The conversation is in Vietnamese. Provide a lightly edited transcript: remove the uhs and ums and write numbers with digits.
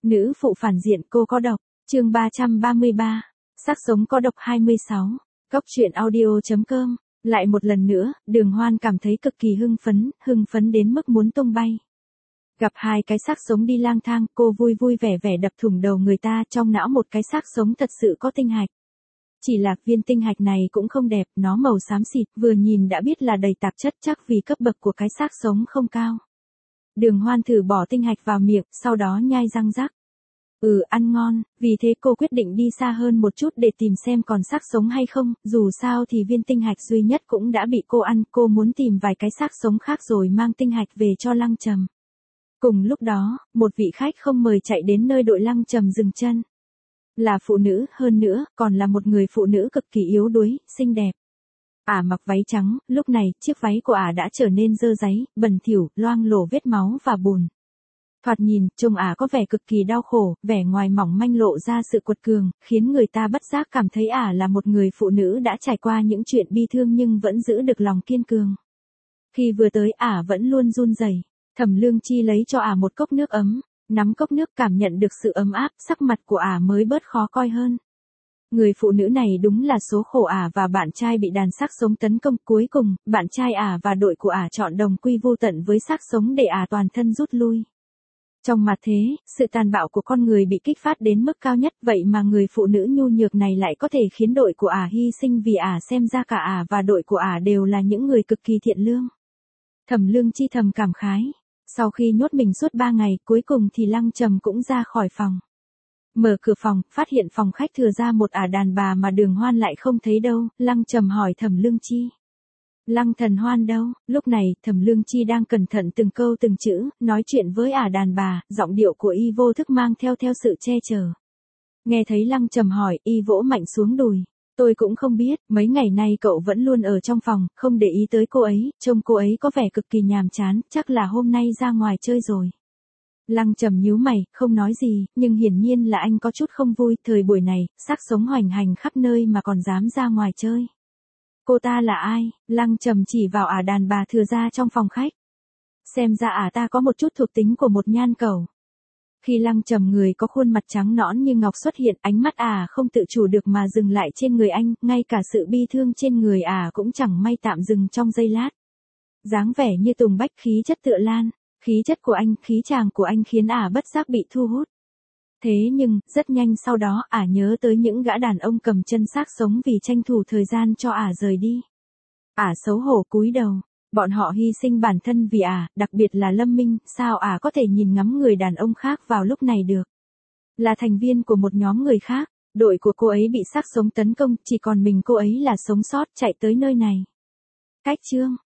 Nữ phụ phản diện cô có độc, chương 333, xác sống có độc 26, Cóc truyện audio.com, lại một lần nữa, Đường Hoan cảm thấy cực kỳ hưng phấn đến mức muốn tung bay. Gặp hai cái xác sống đi lang thang, cô vui vui vẻ vẻ đập thủng đầu người ta, trong não một cái xác sống thật sự có tinh hạch. Chỉ là viên tinh hạch này cũng không đẹp, nó màu xám xịt, vừa nhìn đã biết là đầy tạp chất, chắc vì cấp bậc của cái xác sống không cao. Đường Hoan thử bỏ tinh hạch vào miệng, sau đó nhai răng rắc. Ăn ngon, vì thế cô quyết định đi xa hơn một chút để tìm xem còn xác sống hay không, dù sao thì viên tinh hạch duy nhất cũng đã bị cô ăn, cô muốn tìm vài cái xác sống khác rồi mang tinh hạch về cho Lăng Trầm. Cùng lúc đó, một vị khách không mời chạy đến nơi đội Lăng Trầm dừng chân. Là phụ nữ, hơn nữa, còn là một người phụ nữ cực kỳ yếu đuối, xinh đẹp. Ả mặc váy trắng, lúc này, chiếc váy của Ả đã trở nên dơ dáy, bẩn thỉu, loang lổ vết máu và bùn. Thoạt nhìn, trông Ả có vẻ cực kỳ đau khổ, vẻ ngoài mỏng manh lộ ra sự quật cường, khiến người ta bất giác cảm thấy Ả là một người phụ nữ đã trải qua những chuyện bi thương nhưng vẫn giữ được lòng kiên cường. Khi vừa tới Ả vẫn luôn run rẩy. Thẩm Lương Chi lấy cho Ả một cốc nước ấm, nắm cốc nước cảm nhận được sự ấm áp, sắc mặt của Ả mới bớt khó coi hơn. Người phụ nữ này đúng là số khổ. Ả và bạn trai bị đàn xác sống tấn công, cuối cùng, bạn trai Ả và đội của Ả chọn đồng quy vu tận với xác sống để Ả toàn thân rút lui. Trong mặt thế, sự tàn bạo của con người bị kích phát đến mức cao nhất, vậy mà người phụ nữ nhu nhược này lại có thể khiến đội của Ả hy sinh vì Ả, xem ra cả Ả và đội của Ả đều là những người cực kỳ thiện lương. Thẩm Lương Chi thầm cảm khái. Sau khi nhốt mình suốt 3 ngày, cuối cùng thì Lăng Trầm cũng ra khỏi phòng. Mở cửa phòng, phát hiện phòng khách thừa ra một Ả đàn bà mà Đường Hoan lại không thấy đâu, Lăng Trầm hỏi Thẩm Lương Chi. Lăng Thần Hoan đâu? Lúc này, Thẩm Lương Chi đang cẩn thận từng câu từng chữ, nói chuyện với Ả đàn bà, giọng điệu của y vô thức mang theo sự che chở. Nghe thấy Lăng Trầm hỏi, y vỗ mạnh xuống đùi. Tôi cũng không biết, mấy ngày nay cậu vẫn luôn ở trong phòng, không để ý tới cô ấy, trông cô ấy có vẻ cực kỳ nhàm chán, chắc là hôm nay ra ngoài chơi rồi. Lăng Trầm nhíu mày, không nói gì, nhưng hiển nhiên là anh có chút không vui, thời buổi này, xác sống hoành hành khắp nơi mà còn dám ra ngoài chơi. Cô ta là ai? Lăng Trầm chỉ vào Ả đàn bà thừa ra trong phòng khách. Xem ra Ả ta có một chút thuộc tính của một nhan cẩu. Khi Lăng Trầm người có khuôn mặt trắng nõn như ngọc xuất hiện, ánh mắt Ả không tự chủ được mà dừng lại trên người anh, ngay cả sự bi thương trên người Ả cũng chẳng may tạm dừng trong giây lát. Dáng vẻ như tùng bách, khí chất tựa lan, khí chất của anh, khí chàng của anh khiến Ả bất giác bị thu hút. Thế nhưng, rất nhanh sau đó, Ả nhớ tới những gã đàn ông cầm chân xác sống vì tranh thủ thời gian cho Ả rời đi. Ả xấu hổ cúi đầu. Bọn họ hy sinh bản thân vì Ả, đặc biệt là Lâm Minh, sao Ả có thể nhìn ngắm người đàn ông khác vào lúc này được? Là thành viên của một nhóm người khác, đội của cô ấy bị xác sống tấn công, chỉ còn mình cô ấy là sống sót chạy tới nơi này. Cách chương